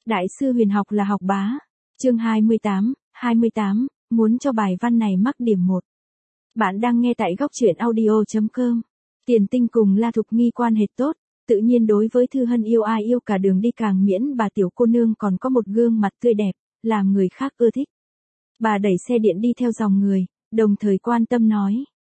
Đại sư huyền học là học bá. Chương 28, muốn cho bài văn này mắc điểm 1. Bạn đang nghe tại góc truyện audio.com. Tiền Tinh cùng La Thục Nghi quan hệ tốt, tự nhiên đối với Thư Hân yêu ai yêu cả đường đi, càng miễn bà tiểu cô nương còn có một gương mặt tươi đẹp, làm người khác ưa thích. Bà đẩy xe điện đi theo dòng người, đồng thời quan tâm nói.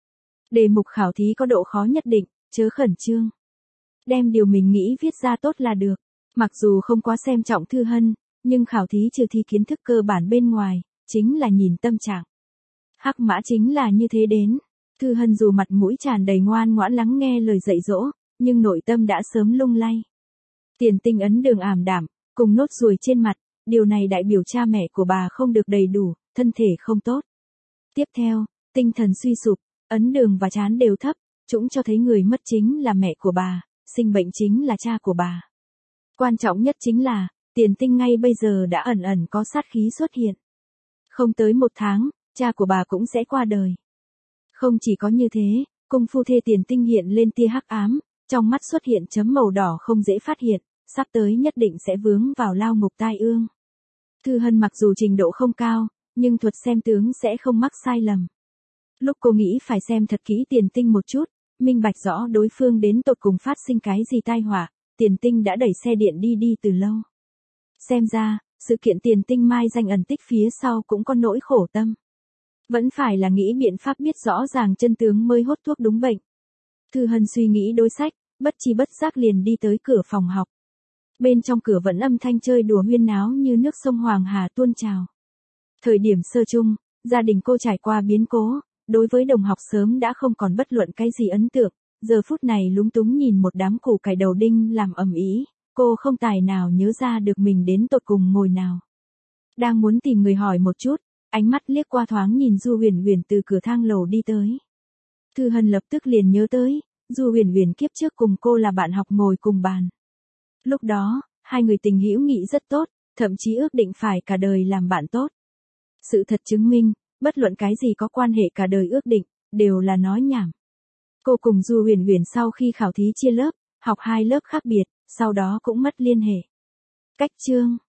Đề mục khảo thí có độ khó nhất định, chớ khẩn trương. Đem điều mình nghĩ viết ra tốt là được. Mặc dù không quá xem trọng Thư Hân, nhưng khảo thí trừ thi kiến thức cơ bản bên ngoài, chính là nhìn tâm trạng. Hắc mã chính là như thế đến. Thư Hân dù mặt mũi tràn đầy ngoan ngoãn lắng nghe lời dạy dỗ, nhưng nội tâm đã sớm lung lay. Tiền Tinh ấn đường ảm đạm, cùng nốt ruồi trên mặt, điều này đại biểu cha mẹ của bà không được đầy đủ, thân thể không tốt. Tiếp theo, tinh thần suy sụp, ấn đường và trán đều thấp, chúng cho thấy người mất chính là mẹ của bà, sinh bệnh chính là cha của bà. Quan trọng nhất chính là, Tiền Tinh ngay bây giờ đã ẩn ẩn có sát khí xuất hiện. Không tới 1 tháng, cha của bà cũng sẽ qua đời. Không chỉ có như thế, cung phu thê Tiền Tinh hiện lên tia hắc ám, trong mắt xuất hiện chấm màu đỏ không dễ phát hiện, sắp tới nhất định sẽ vướng vào lao ngục tai ương. Thư Hân mặc dù trình độ không cao, nhưng thuật xem tướng sẽ không mắc sai lầm. Lúc cô nghĩ phải xem thật kỹ Tiền Tinh một chút, minh bạch rõ đối phương đến tột cùng phát sinh cái gì tai họa, Tiền Tinh đã đẩy xe điện đi từ lâu. Xem ra, sự kiện Tiền Tinh mai danh ẩn tích phía sau cũng có nỗi khổ tâm. Vẫn phải là nghĩ biện pháp biết rõ ràng chân tướng mới hốt thuốc đúng bệnh. Thư Hân suy nghĩ đối sách, bất chi bất giác liền đi tới cửa phòng học. Bên trong cửa vẫn âm thanh chơi đùa huyên náo như nước sông Hoàng Hà tuôn trào. Thời điểm sơ chung, gia đình cô trải qua biến cố, đối với đồng học sớm đã không còn bất luận cái gì ấn tượng, giờ phút này lúng túng nhìn một đám củ cải đầu đinh làm ầm ĩ, cô không tài nào nhớ ra được mình đến tột cùng ngồi nào. Đang muốn tìm người hỏi một chút, ánh mắt liếc qua thoáng nhìn Du Huyền Huyền từ cửa thang lầu đi tới. Thư Hân lập tức liền nhớ tới, Du Huyền Huyền kiếp trước cùng cô là bạn học ngồi cùng bàn. Lúc đó, hai người tình hữu nghị rất tốt, thậm chí ước định phải cả đời làm bạn tốt. Sự thật chứng minh, bất luận cái gì có quan hệ cả đời ước định, đều là nói nhảm. Cô cùng Du Huyền Huyền sau khi khảo thí chia lớp, học 2 lớp khác biệt, sau đó cũng mất liên hệ. Cách chương